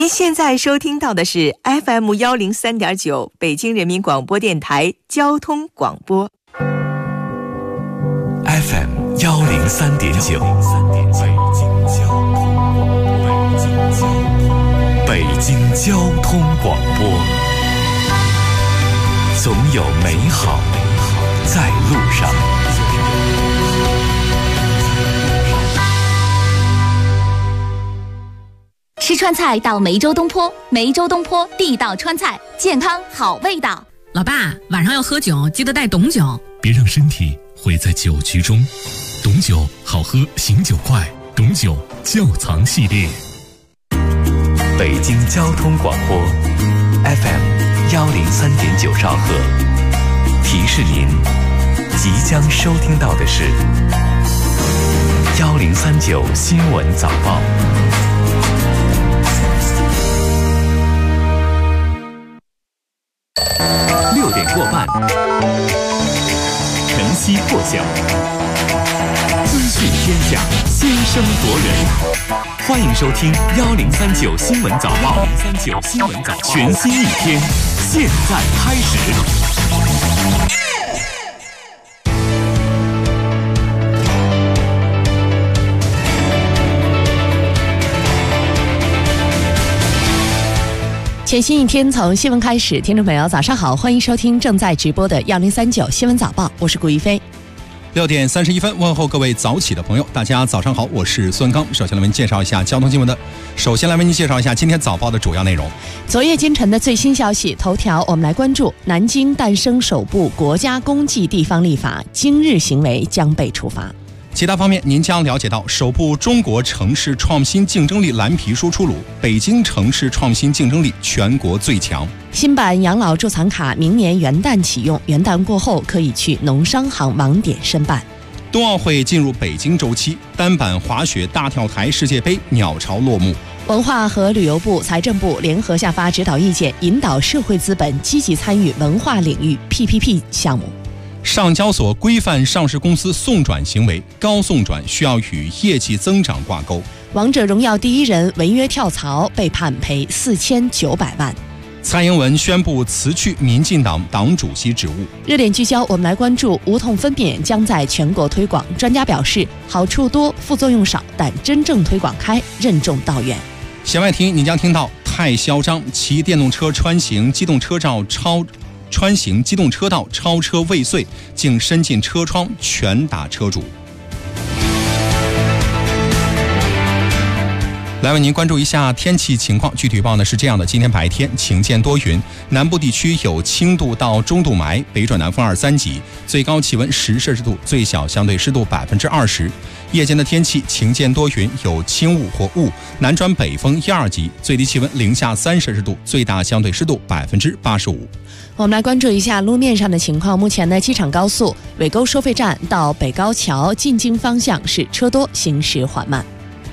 您现在收听到的是 FM103.9 北京人民广播电台交通广播。 FM103.9 北京交通广播，总有美好在路上。 吃川菜到梅州东坡，梅州东坡地道川菜，健康好味道。 老爸，晚上要喝酒，记得带董酒， 别让身体毁在酒局中。董酒好喝，醒酒快，董酒窖藏系列。北京交通广播 FM103.9兆赫，提示您即将收听到的是1039新闻早报。6点过半，晨曦破晓，资讯天下，先声夺人。欢迎收听1039新闻早报。1039新闻早报，全新一天，现在开始。 全新一天从新闻开始，听众朋友早上好，欢迎收听正在直播的1039新闻早报，我是顾一飞。 6点31分，问候各位早起的朋友，大家早上好，我是孙刚。首先来为您介绍一下交通新闻的，首先来为您介绍一下今天早报的主要内容。 昨夜今晨的最新消息，头条我们来关注：南京诞生首部国家公祭地方立法，今日行为将被处罚。 其他方面，您将了解到首部中国城市创新竞争力蓝皮书出炉，北京城市创新竞争力全国最强。 新版养老助残卡明年元旦启用，元旦过后可以去农商行网点申办。 冬奥会进入北京周期，单板滑雪大跳台世界杯鸟巢落幕。 文化和旅游部、财政部联合下发指导意见，引导社会资本积极参与文化领域 PPP 项目。 上交所规范上市公司送转行为，高送转需要与业绩增长挂钩。 王者荣耀第一人违约跳槽，被判赔4900万。 蔡英文宣布辞去民进党党主席职务。 热点聚焦，我们来关注无痛分娩将在全国推广。专家表示，好处多，副作用少，但真正推广开，任重道远。 弦外听，你将听到太嚣张，骑电动车穿行机动车道超车未遂，竟伸进车窗拳打车主。来为您关注一下天气情况，具体预报呢是这样的：今天白天晴间多云，南部地区有轻度到中度霾，北转南风2、3级，最高气温10摄氏度，最小相对湿度20%。夜间的天气晴间多云，有轻雾或雾，南转北风1、2级，最低气温零下3摄氏度，最大相对湿度85%。 我们来关注一下路面上的情况。目前呢，机场高速尾沟收费站到北高桥进京方向是车多，行驶缓慢。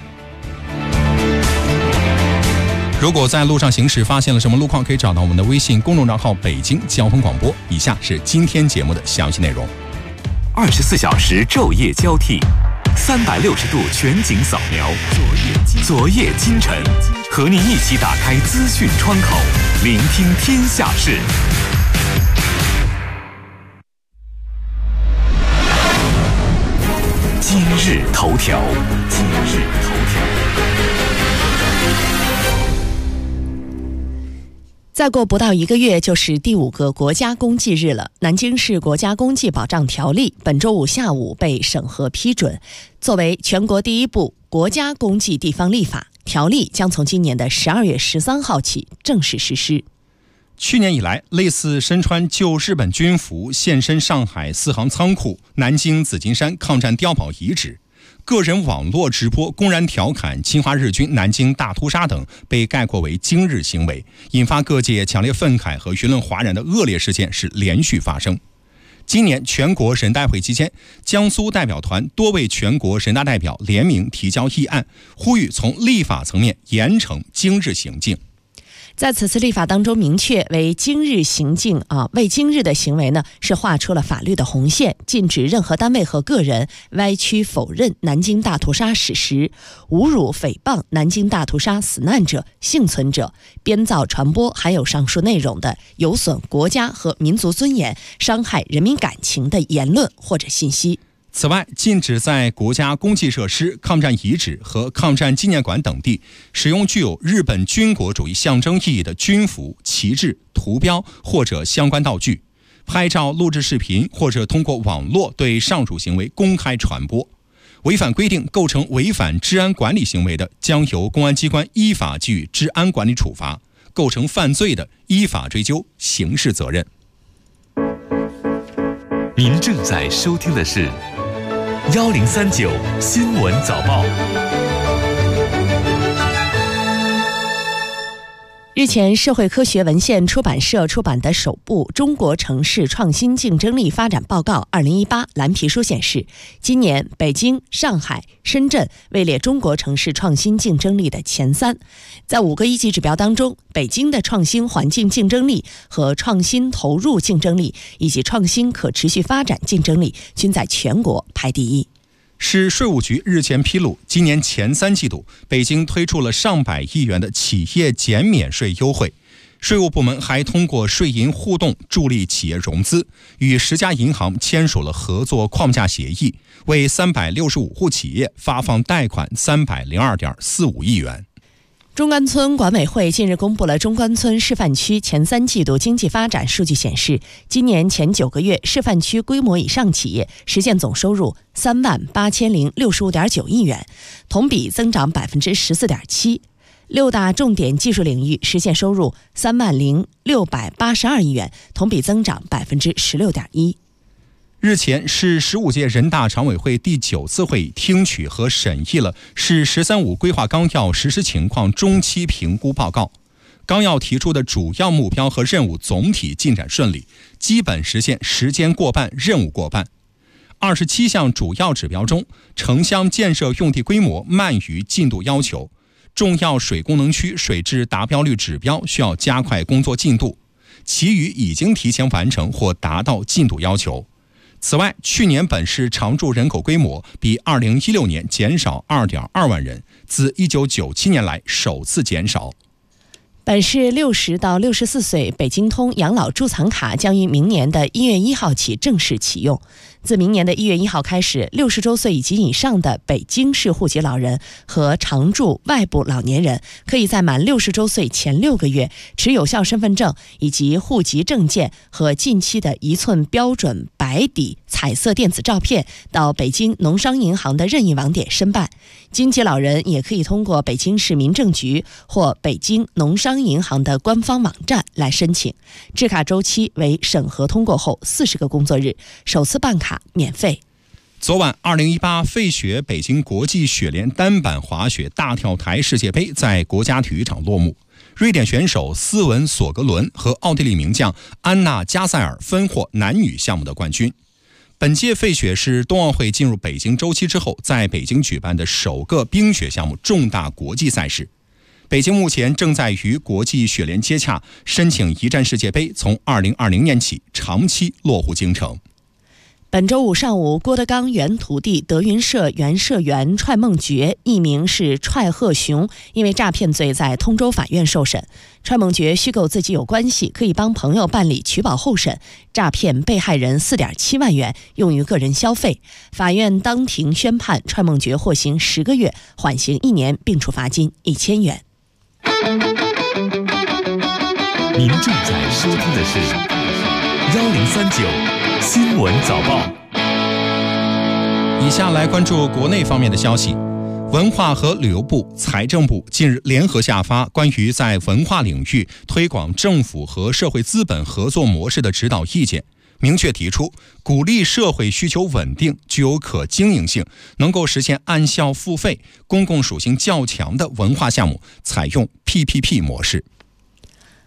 如果在路上行驶发现了什么路况，可以找到我们的微信公众账号北京交通广播。以下是今天节目的详细内容。 24小时昼夜交替，360度全景扫描，昨夜今晨，和您一起打开资讯窗口，聆听天下事。今日头条。 再过不到1个月就是第5个国家公祭日了。南京市国家公祭保障条例本周五下午被审核批准，作为全国第一部国家公祭地方立法，条例将从今年的12月13号起正式实施。 去年以来，类似身穿旧日本军服现身上海四行仓库、南京紫金山抗战碉堡遗址，个人网络直播公然调侃侵华日军南京大屠杀等被概括为今日行为，引发各界强烈愤慨和舆论哗然的恶劣事件是连续发生。今年全国人代会期间，江苏代表团多位全国人大代表联名提交议案，呼吁从立法层面严惩今日行径。 在此次立法当中明确为今日行径为今日的行为呢是画出了法律的红线，禁止任何单位和个人歪曲否认南京大屠杀史实，侮辱诽谤南京大屠杀死难者幸存者，编造传播含有上述内容的有损国家和民族尊严、伤害人民感情的言论或者信息。 此外，禁止在国家公祭设施、抗战遗址和抗战纪念馆等地使用具有日本军国主义象征意义的军服、旗帜、图标或者相关道具，拍照、录制视频或者通过网络对上述行为公开传播。违反规定构成违反治安管理行为的，将由公安机关依法给予治安管理处罚；构成犯罪的，依法追究刑事责任。 您正在收听的是1039新闻早报。 日前，社会科学文献出版社出版的首部《中国城市创新竞争力发展报告2018》蓝皮书显示，今年北京、上海、深圳位列中国城市创新竞争力的前3。在5个一级指标当中，北京的创新环境竞争力和创新投入竞争力以及创新可持续发展竞争力均在全国排第1。 市税务局日前披露，今年前3季度，北京推出了上百亿元的企业减免税优惠。税务部门还通过税银互动助力企业融资，与10家银行签署了合作框架协议，为365户企业发放贷款302.45亿元。 中关村管委会近日公布了中关村示范区前3季度经济发展数据显示，今年前9个月，示范区规模以上企业实现总收入38065.9亿元，同比增长14.7%。6大重点技术领域实现收入30682亿元，同比增长16.1%。 日前，市15届人大常委会第9次会议听取和审议了市“十三五”规划纲要实施情况中期评估报告。纲要提出的主要目标和任务总体进展顺利，基本实现时间过半、任务过半。27项主要指标中，城乡建设用地规模慢于进度要求，重要水功能区水质达标率指标需要加快工作进度，其余已经提前完成或达到进度要求。此外，去年本市常住人口规模比2016年减少2.2万人，自1997年来首次减少。 本市60到64岁北京通养老助残卡将于明年的1月1号起正式启用。自明年的1月1号开始，60周岁及以上的北京市户籍老人和常住外部老年人，可以在满60周岁前6个月，持有效身份证以及户籍证件和近期的1寸标准白底彩色电子照片，到北京农商银行的任意网点申办。经济老人也可以通过北京市民政局或北京农商银行的官方网站来申请。制卡周期为审核通过后40个工作日，首次办卡免费。 昨晚，2018费雪北京国际雪联单板滑雪大跳台世界杯在国家体育场落幕。瑞典选手斯文·索格伦和奥地利名将安娜·加塞尔分获男女项目的冠军。本届费雪是冬奥会进入北京周期之后，在北京举办的首个冰雪项目重大国际赛事。北京目前正在与国际雪联接洽，申请一站世界杯从2020年起长期落户京城。 本周五上午，郭德纲原徒弟德云社原社员踹梦觉，艺名是踹鹤雄，因为诈骗罪在通州法院受审。踹梦觉虚构自己有关系，可以帮朋友办理取保候审，诈骗被害人4.7万元，用于个人消费。法院当庭宣判踹梦觉获刑10个月，缓刑1年，并处罚金1000元。 您正在收听的是1039新闻早报。 以下来关注国内方面的消息。文化和旅游部、财政部近日联合下发关于在文化领域推广政府和社会资本合作模式的指导意见，明确提出鼓励社会需求稳定、具有可经营性、能够实现按效付费、公共属性较强的文化项目采用 PPP 模式。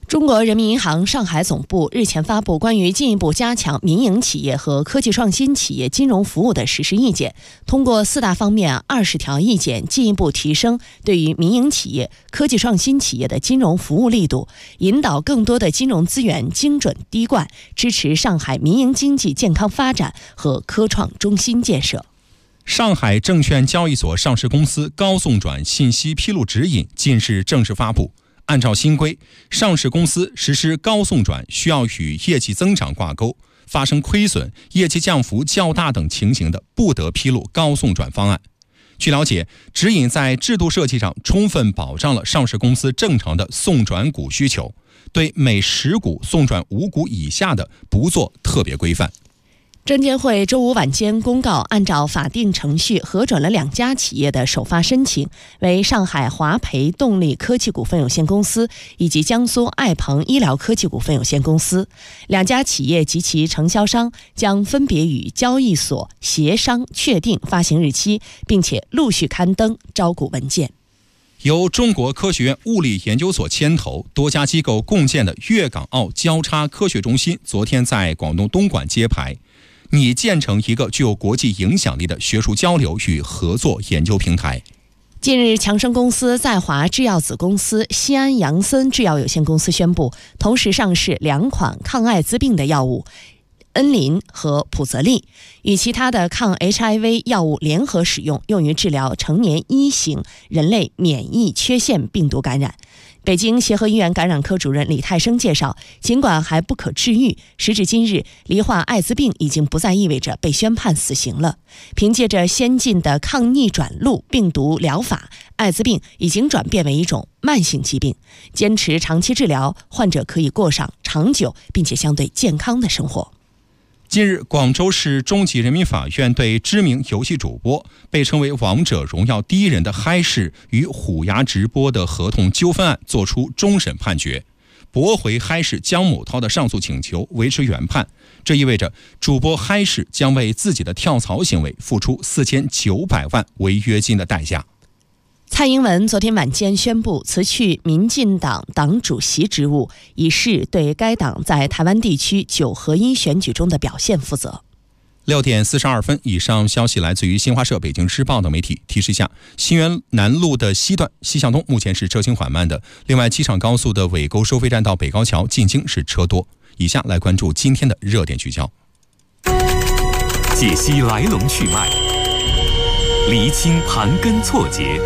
中国人民银行上海总部日前发布关于进一步加强民营企业和科技创新企业金融服务的实施意见，通过4大方面20条意见，进一步提升对于民营企业、科技创新企业的金融服务力度，引导更多的金融资源精准滴灌，支持上海民营经济健康发展和科创中心建设。 上海证券交易所上市公司高送转信息披露指引近日正式发布。按照新规，上市公司实施高送转需要与业绩增长挂钩，发生亏损、业绩降幅较大等情形的，不得披露高送转方案。据了解，指引在制度设计上充分保障了上市公司正常的送转股需求，对每10股送转5股以下的不做特别规范。 证监会周五晚间公告，按照法定程序核准了2家企业的首发申请，为上海华培动力科技股份有限公司以及江苏爱鹏医疗科技股份有限公司。2家企业及其承销商将分别与交易所协商确定发行日期，并且陆续刊登招股文件。 由中国科学院物理研究所牵头，多家机构共建的粤港澳交叉科学中心昨天在广东东莞揭牌，拟建成一个具有国际影响力的学术交流与合作研究平台。 近日，强生公司在华制药子公司西安杨森制药有限公司宣布，同时上市2款抗艾滋病的药物恩林和普泽利，与其他的抗 HIV 药物联合使用，用于治疗成年1型人类免疫缺陷病毒感染。北京协和医院感染科主任李泰生介绍，尽管还不可治愈，时至今日，罹患艾滋病已经不再意味着被宣判死刑了。凭借着先进的抗逆转录病毒疗法，艾滋病已经转变为一种慢性疾病。坚持长期治疗，患者可以过上长久并且相对健康的生活。 近日，广州市中级人民法院对知名游戏主播被称为王者荣耀第一人的嗨市与虎牙直播的合同纠纷案作出终审判决，驳回嗨市姜某涛的上诉请求，维持原判。这意味着主播嗨市将为自己的跳槽行为付出4900万违约金的代价。 蔡英文昨天晚间宣布辞去民进党党主席职务，以示对该党在台湾地区9合1选举中的表现负责。 6点42分，以上消息来自于新华社、北京日报的媒体。提示一下，新源南路的西段西向东目前是车行缓慢的，另外机场高速的尾沟收费站到北高桥进京是车多。以下来关注今天的热点聚焦， 解析来龙去脉，厘清盘根错节，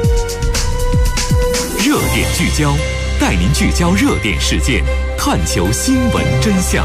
热点聚焦，带您聚焦热点事件，探求新闻真相。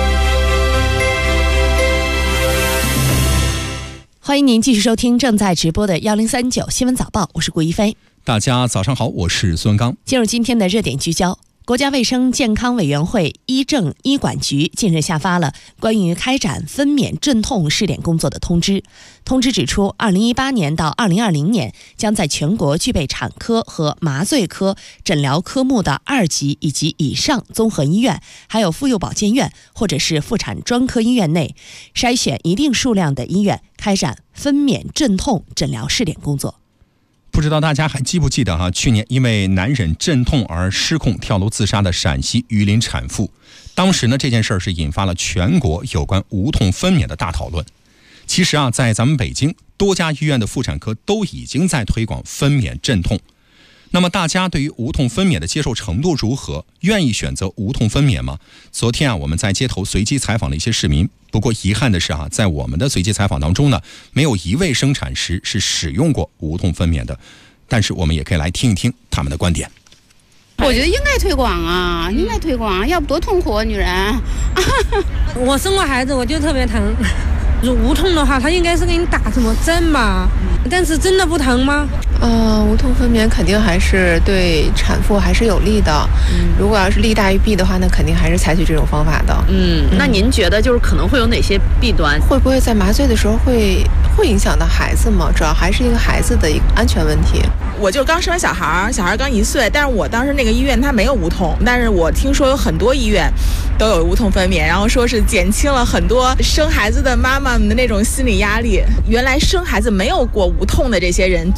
欢迎您继续收听正在直播的1039新闻早报，我是顾一飞。 大家早上好，我是孙刚。 进入今天的热点聚焦。国家卫生健康委员会医政医管局近日下发了关于开展分娩镇痛试点工作的通知。通知指出，2018年到2020年将在全国具备产科和麻醉科诊疗科目的2级以及以上综合医院，还有妇幼保健院或者是妇产专科医院内，筛选一定数量的医院开展分娩镇痛诊疗试点工作。 不知道大家还记不记得去年因为难忍阵痛而失控跳楼自杀的陕西榆林产妇，当时呢这件事是引发了全国有关无痛分娩的大讨论。其实在咱们北京多家医院的妇产科都已经在推广分娩镇痛。那么大家对于无痛分娩的接受程度如何？愿意选择无痛分娩吗？昨天我们在街头随机采访了一些市民，不过遗憾的是在我们的随机采访当中呢，没有一位生产时是使用过无痛分娩的。但是我们也可以来听一听他们的观点。 我觉得应该推广啊，应该推广，要不多痛苦啊，女人。 我生过孩子，我就特别疼。无痛的话，他应该是给你打什么针吧？但是真的不疼吗？ 无痛分娩肯定还是对产妇还是有利的。如果要是利大于弊的话，那肯定还是采取这种方法的。 那您觉得就是可能会有哪些弊端？ 会不会在麻醉的时候会影响到孩子吗？主要还是一个孩子的一个安全问题。 我就刚生完小孩刚1岁，但是我当时那个医院它没有无痛，但是我听说有很多医院都有无痛分娩，然后说是减轻了很多生孩子的妈妈们的那种心理压力。原来生孩子没有过无痛的这些人觉得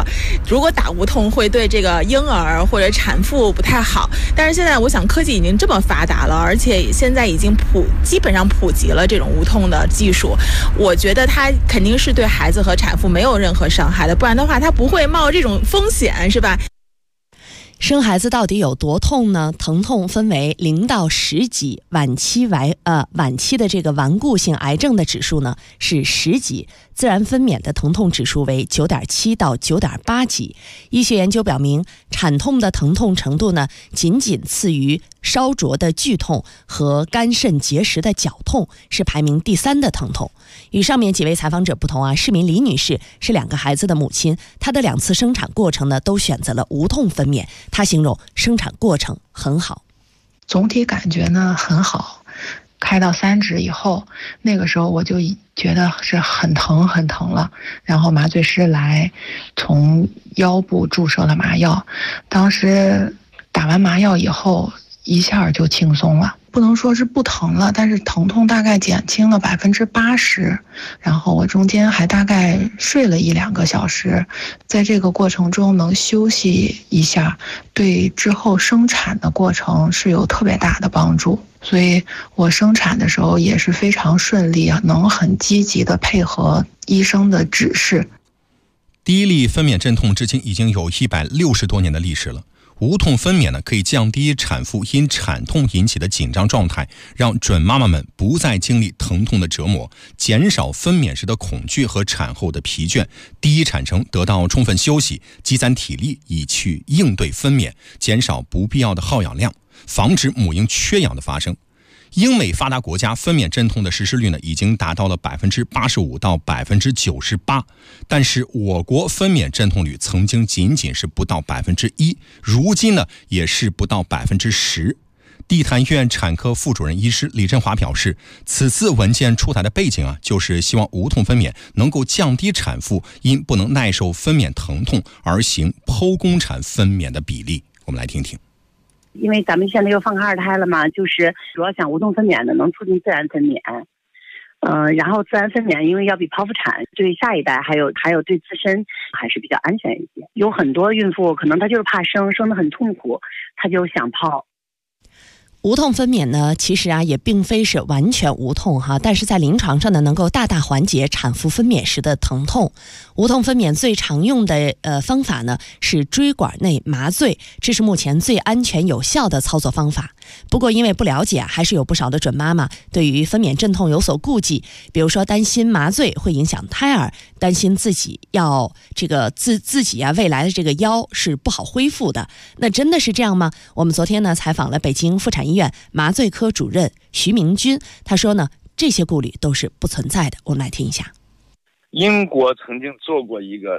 如果打无痛会对这个婴儿或者产妇不太好。但是现在我想科技已经这么发达了，而且现在已经基本上普及了这种无痛的技术，我觉得它肯定是对孩子和产妇没有任何伤害的，不然的话它不会冒这种风险，是吧？ 生孩子到底有多痛呢？疼痛分为0到10级，晚期的这个顽固性癌症的指数呢是10级，自然分娩的疼痛指数为9.7到9.8级。医学研究表明，产痛的疼痛程度呢仅仅次于烧灼的剧痛和肝肾结石的绞痛，是排名第3的疼痛。与上面几位采访者不同啊，市民李女士是2个孩子的母亲，她的2次生产过程呢都选择了无痛分娩，她形容生产过程很好。 总体感觉呢很好，开到3指以后，那个时候我就觉得是很疼很疼了，然后麻醉师来从腰部注射了麻药，当时打完麻药以后一下就轻松了，不能说是不疼了，但是疼痛大概减轻了80%，然后我中间还大概睡了1-2个小时，在这个过程中能休息一下，对之后生产的过程是有特别大的帮助，所以我生产的时候也是非常顺利啊，能很积极的配合医生的指示。 第一例分娩镇痛至今已经有160多年的历史了。无痛分娩呢，可以降低产妇因产痛引起的紧张状态，让准妈妈们不再经历疼痛的折磨，减少分娩时的恐惧和产后的疲倦，第一产程得到充分休息，积攒体力以去应对分娩，减少不必要的耗氧量，防止母婴缺氧的发生。英美发达国家分娩镇痛的实施率呢，已经达到了85%到98%，但是我国分娩镇痛率曾经仅仅是不到1%，如今呢也是不到10%。地坛医院产科副主任医师李振华表示，此次文件出台的背景啊，就是希望无痛分娩能够降低产妇因不能耐受分娩疼痛而行剖宫产分娩的比例。我们来听听。 因为咱们现在又放开2胎了嘛，就是主要想无痛分娩的能促进自然分娩，然后自然分娩因为要比剖腹产对下一代还有对自身还是比较安全一些。有很多孕妇可能她就是怕生得很痛苦，她就想剖。 无痛分娩呢，其实啊也并非是完全无痛哈，但是在临床上呢，能够大大缓解产妇分娩时的疼痛。无痛分娩最常用的方法呢是椎管内麻醉，这是目前最安全有效的操作方法。不过因为不了解，还是有不少的准妈妈对于分娩镇痛有所顾忌，比如说担心麻醉会影响胎儿，担心自己要自己啊未来的这个腰是不好恢复的。那真的是这样吗？我们昨天呢采访了北京妇产医院麻醉科主任徐明军，他说呢这些顾虑都是不存在的。我们来听一下。 英国曾经做过一个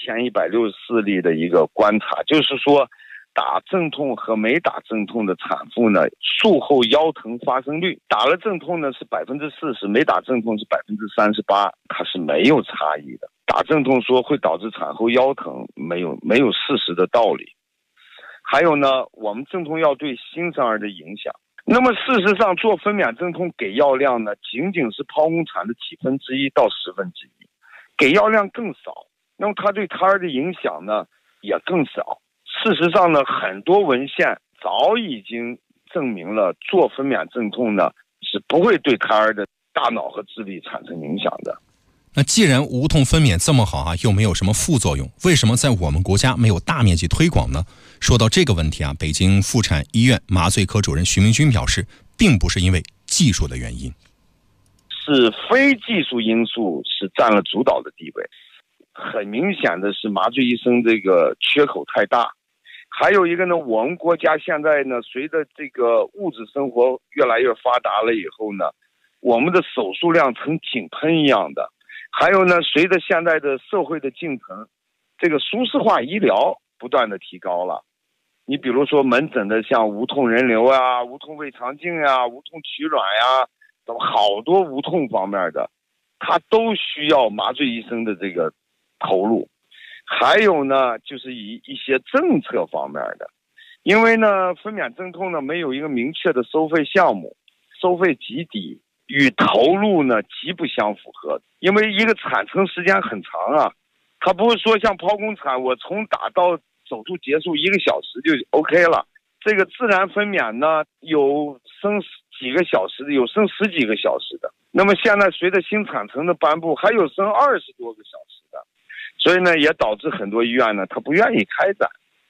1164例的一个观察，就是说打镇痛和没打镇痛的产妇呢，术后腰疼发生率，打了镇痛呢是40%，没打镇痛是38%，它是没有差异的。打镇痛说会导致产后腰疼，没有事实的道理。还有呢，我们镇痛药对新生儿的影响。那么事实上，做分娩镇痛给药量呢，仅仅是剖宫产的1/10到1/10，给药量更少。那么它对胎儿的影响呢，也更少。事实上呢，很多文献早已经证明了，做分娩镇痛呢是不会对胎儿的大脑和智力产生影响的。 那既然无痛分娩这么好啊，又没有什么副作用，为什么在我们国家没有大面积推广呢？说到这个问题啊，北京妇产医院麻醉科主任徐明军表示，并不是因为技术的原因， 是非技术因素是占了主导的地位。很明显的是麻醉医生这个缺口太大。还有一个呢，我们国家现在呢，随着这个物质生活越来越发达了以后呢，我们的手术量呈井喷一样的。还有呢，随着现在的社会的进程，这个舒适化医疗不断的提高了。你比如说门诊的像无痛人流啊、无痛胃肠镜啊、无痛取卵呀，好多无痛方面的，它都需要麻醉医生的这个投入。还有呢，就是以一些政策方面的，因为呢，分娩镇痛呢没有一个明确的收费项目，收费极低，与投入呢极不相符合。因为一个产程时间很长啊， 它不是说像剖宫产，我从打到手术结束1个小时就 OK 了。这个自然分娩呢，有生几个小时的，有生10几个小时的。那么现在随着新产程的颁布，还有生20多个小时的，所以呢，也导致很多医院呢，他不愿意开展。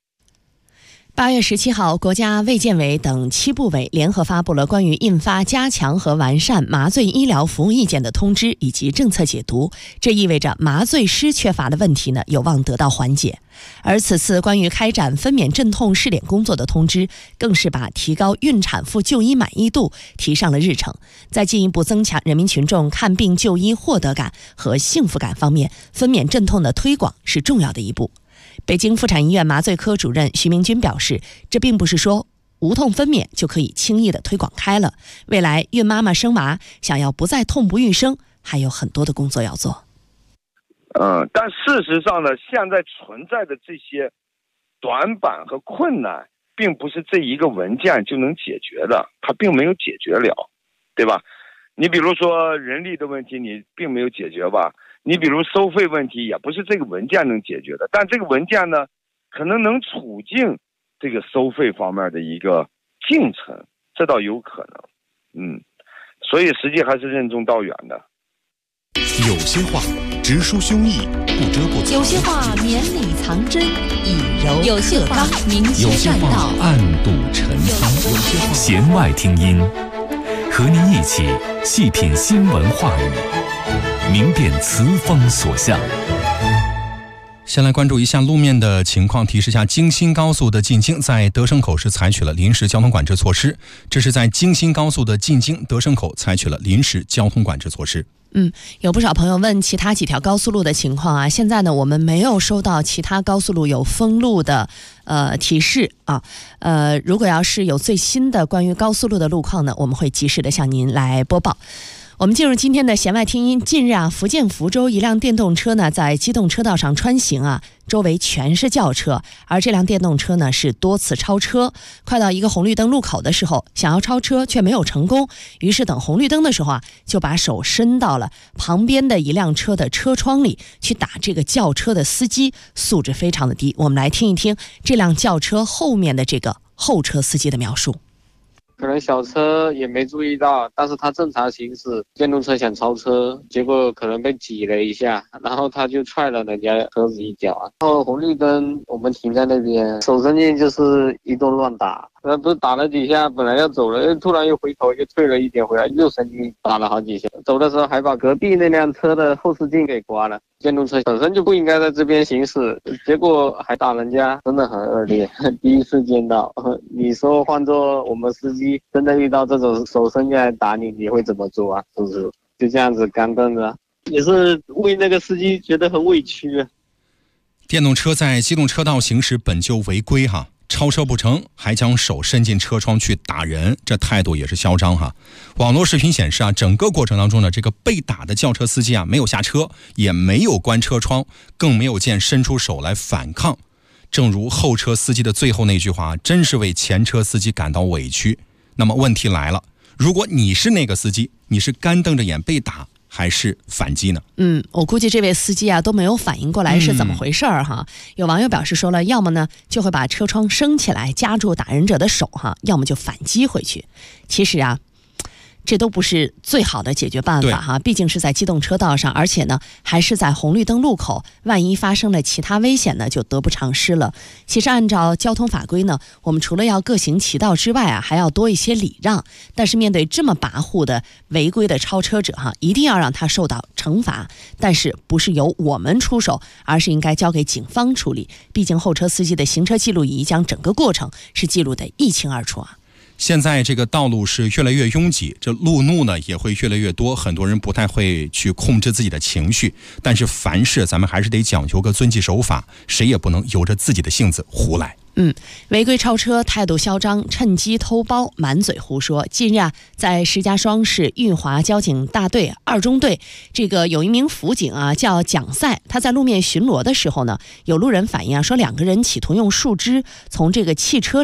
8月17号，国家卫健委等7部委联合发布了关于印发加强和完善麻醉医疗服务意见的通知以及政策解读，这意味着麻醉师缺乏的问题呢有望得到缓解。而此次关于开展分娩镇痛试点工作的通知，更是把提高孕产妇就医满意度提上了日程，在进一步增强人民群众看病就医获得感和幸福感方面，分娩镇痛的推广是重要的一步。北京妇产医院麻醉科主任徐明军表示，这并不是说无痛分娩就可以轻易的推广开了，未来孕妈妈生娃想要不再痛不欲生，还有很多的工作要做。 但事实上呢，现在存在的这些短板和困难，并不是这一个文件就能解决的，它并没有解决了，对吧？你比如说人力的问题，你并没有解决吧？你比如收费问题，也不是这个文件能解决的，但这个文件呢，可能能促进这个收费方面的一个进程，这倒有可能。所以实际还是任重道远的。 有些话直抒胸臆，不遮不藏； 有些话绵里藏针，以柔有些话明有些谢话暗度陈仓，有些话弦外听音，和您一起细品新闻话语，明辨词风所向。 先来关注一下路面的情况，提示下京新高速的进京在德胜口是采取了临时交通管制措施，这是在京新高速的进京德胜口采取了临时交通管制措施。 有不少朋友问其他几条高速路的情况啊，现在呢我们没有收到其他高速路有封路的提示啊。如果要是有最新的关于高速路的路况呢，我们会及时的向您来播报。我们进入今天的弦外听音。近日啊，福建福州一辆电动车呢在机动车道上穿行啊，周围全是轿车，而这辆电动车呢是多次超车，快到一个红绿灯路口的时候，想要超车却没有成功，于是等红绿灯的时候啊，就把手伸到了旁边的一辆车的车窗里去打这个轿车的司机，素质非常的低。我们来听一听这辆轿车后面的这个后车司机的描述。 可能小车也没注意到，但是他正常行驶，电动车想超车，结果可能被挤了一下，然后他就踹了人家车子一脚啊。然后红绿灯我们停在那边，手伸进就是一顿乱打，不是打了几下，本来要走了，突然又回头又退了一点回来，又伸进打了好几下。走的时候还把隔壁那辆车的后视镜给刮了。电动车本身就不应该在这边行驶，结果还打人家，真的很恶劣。第一次见到，你说换做我们司机真的遇到这种手伸进来打你，你会怎么做啊？是不是？就这样子干瞪着，也是为那个司机觉得很委屈啊。 电动车在机动车道行驶本就违规哈，超车不成还将手伸进车窗去打人，这态度也是嚣张哈。网络视频显示啊，整个过程当中呢，这个被打的轿车司机啊没有下车，也没有关车窗，更没有见伸出手来反抗。正如后车司机的最后那句话，真是为前车司机感到委屈。那么问题来了，如果你是那个司机，你是干瞪着眼被打还是反击呢？ 我估计这位司机啊都没有反应过来是怎么回事哈。有网友表示说了，要么呢就会把车窗升起来夹住打人者的手哈，要么就反击回去。其实啊，这都不是最好的解决办法哈，毕竟是在机动车道上，而且呢还是在红绿灯路口，万一发生了其他危险呢，就得不偿失了。其实按照交通法规呢，我们除了要各行其道之外啊，还要多一些礼让。但是面对这么跋扈的违规的超车者哈，一定要让他受到惩罚，但是不是由我们出手，而是应该交给警方处理。毕竟后车司机的行车记录仪将整个过程是记录得一清二楚啊。 现在这个道路是越来越拥挤，这路怒呢也会越来越多，很多人不太会去控制自己的情绪，但是凡事咱们还是得讲究个遵纪守法，谁也不能由着自己的性子胡来。 违规超车，态度嚣张，趁机偷包，满嘴胡说。近日啊，在石家庄市裕华交警大队2中队，这个有一名辅警啊叫蒋赛，他在路面巡逻的时候呢，有路人反映啊说2个人企图用树枝从这个汽车里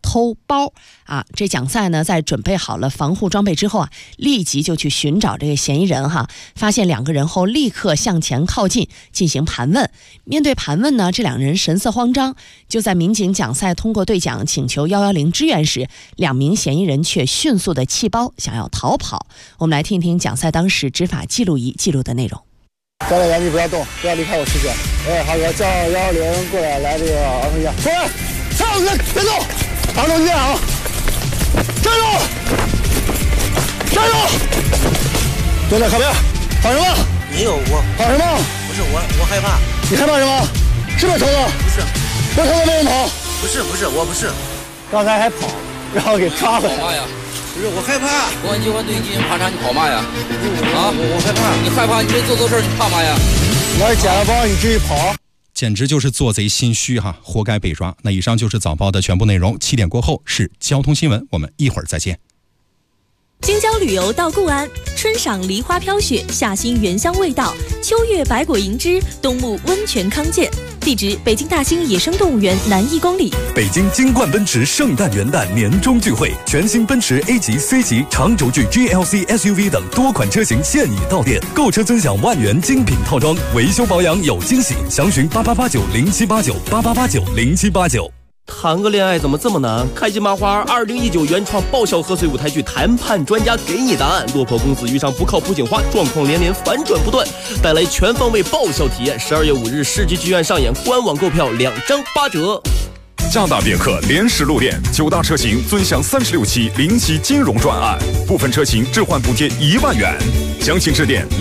偷包啊。这蒋赛呢在准备好了防护装备之后啊，立即就去寻找这个嫌疑人哈。发现2个人后，立刻向前靠近进行盘问。面对盘问呢，这2人神色慌张。就在民警蒋赛通过对讲请求110支援时，2名嫌疑人却迅速的弃包，想要逃跑。我们来听听蒋赛当时执法记录仪记录的内容。 交代员，你不要动，不要离开我视线。浩哥，叫110过来这个儿童医院。过来，3个人别动，儿童医院啊！站住！站住！蹲在靠边，跑什么？ 没有我。 跑什么？ 不是我害怕。 你害怕什么？是不是偷的？ 不是。 不是偷的为什么跑？ 不是，我不是。 刚才还跑，然后给抓回来。 跑嘛呀？不是我害怕。公安机关对你进行盘查，你跑嘛呀？我害怕。你害怕？你没做错事，你怕嘛呀？ 我是捡了包，你至于跑？ 简直就是做贼心虚哈，活该被抓。那以上就是早报的全部内容，7点过后是交通新闻，我们一会儿再见。 京郊旅游到固安，春赏梨花飘雪，夏欣原香味道，秋月百果盈枝，冬沐温泉康健。地址：北京大兴野生动物园南1公里。 北京金冠奔驰圣诞元旦年终聚会，全新奔驰 A 级、C 级、长轴距 GLC SUV 等多款车型现已到店，购车尊享万元精品套装，维修保养有惊喜。详询8889078988890789。 谈个恋爱怎么这么难？开心麻花2019原创爆笑贺岁舞台剧《谈判专家》给你答案。落魄公子遇上不靠谱警花，状况连连，反转不断，带来全方位爆笑体验。12月5日世纪剧院上演，官网购票2张8折。 加大别克联实路店9大车型尊享36期零息金融专案，部分车型置换补贴1万元。详情致电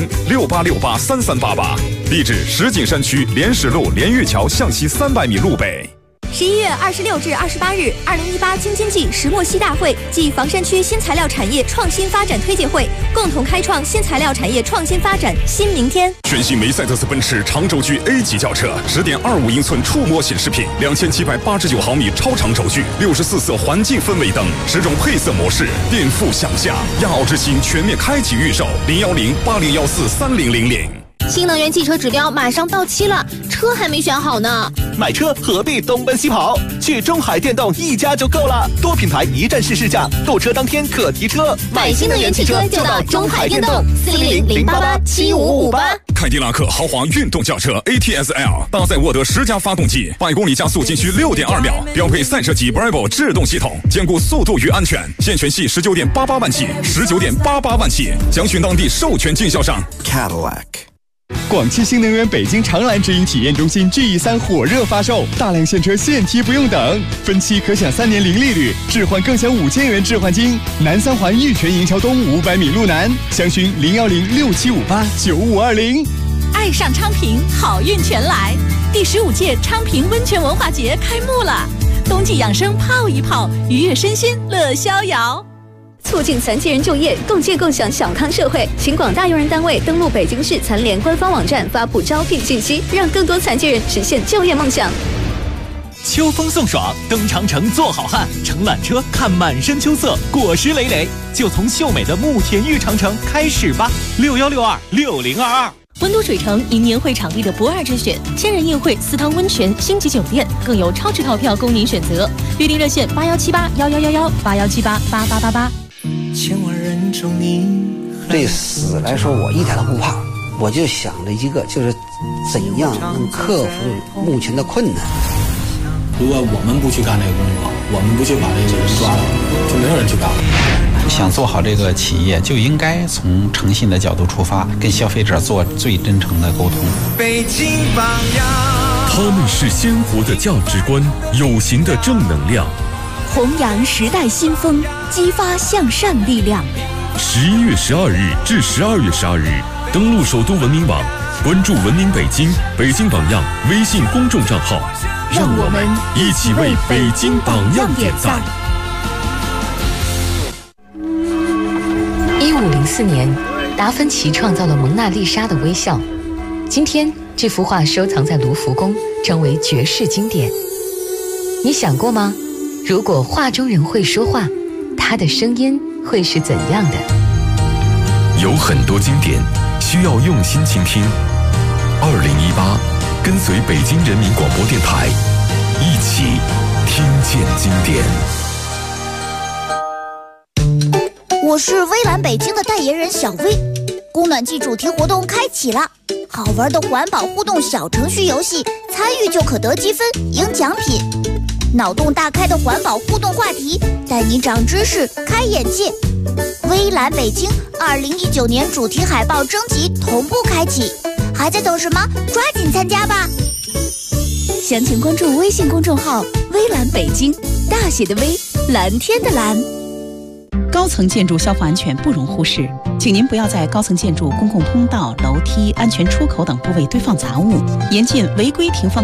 01068683388，地址石景山区联实路连玉桥向西300米路北。 11月26至28日，2018京津冀石墨烯大会暨房山区新材料产业创新发展推介会，共同开创新材料产业创新发展新明天。 全新梅赛德斯奔驰长轴距 A 级轿车，10.25英寸触摸显示屏，2789毫米超长轴距，64色环境氛围灯，10种配色模式，颠覆想象。亚奥之星全面开启预售，01080143000。 新能源汽车指标马上到期了，车还没选好呢。 买车何必东奔西跑？去中海电动一家就够了，多品牌一站式试驾，购车当天可提车。 买新能源汽车就到中海电动，400-088-7558。 凯迪拉克豪华运动轿车 ATS-L 搭载沃德10加发动机，100公里加速仅需6.2秒，标配赛车级 Bravo 制动系统，兼顾速度与安全。现权系19.88万起，19.88万起，详询当地授权经销商 Cadillac。广汽新能源北京长蓝直营体验中心 GE3 火热发售，大量现车现提不用等，分期可享3年零利率，置换更享5000元置换金。南三环玉泉营桥东500米路南，详询01067589520。 爱上昌平，好运全来！第15届昌平温泉文化节开幕了，冬季养生泡一泡，愉悦身心乐逍遥。促进残疾人就业，共建共享小康社会，请广大用人单位登录北京市残联官方网站发布招聘信息，让更多残疾人实现就业梦想。 秋风送爽，登长城做好汉，乘缆车看满山秋色，果实累累，就从秀美的慕田峪长城开始吧！61626022。 温都水城迎年会场地的不二之选，千人宴会、4汤温泉、星级酒店，更有超值套票供您选择。预订热线8178111181788888。 千万人中你。对死来说，我一点都不怕，我就想着一个，就是怎样能克服目前的困难。 如果我们不去干这个工作，我们不去把这个人抓了，就没有人去干了。 想做好这个企业，就应该从诚信的角度出发，跟消费者做最真诚的沟通。 北京榜样， 他们是鲜活的价值观，有形的正能量， 弘扬时代新风，激发向善力量。 11月12日至12月12日，登录首都文明网，关注文明北京、北京榜样微信公众账号， 让我们一起为北京榜样点赞。 1504年，达芬奇创造了蒙娜丽莎的微笑。今天，这幅画收藏在卢浮宫，成为绝世经典。你想过吗？如果画中人会说话，他的声音会是怎样的？ 有很多经典需要用心倾听。2018，跟随北京人民广播电台，一起听见经典。 我是微蓝北京的代言人小薇，供暖季主题活动开启了，好玩的环保互动小程序游戏，参与就可得积分赢奖品。脑洞大开的环保互动话题，带你长知识开眼界。微蓝北京2019年主题海报征集同步开启，还在等什么？抓紧参加吧！ 详情关注微信公众号微蓝北京，大写的微，蓝天的蓝。 高层建筑消防安全不容忽视，请您不要在高层建筑公共通道、楼梯、安全出口等部位堆放杂物，严禁违规停放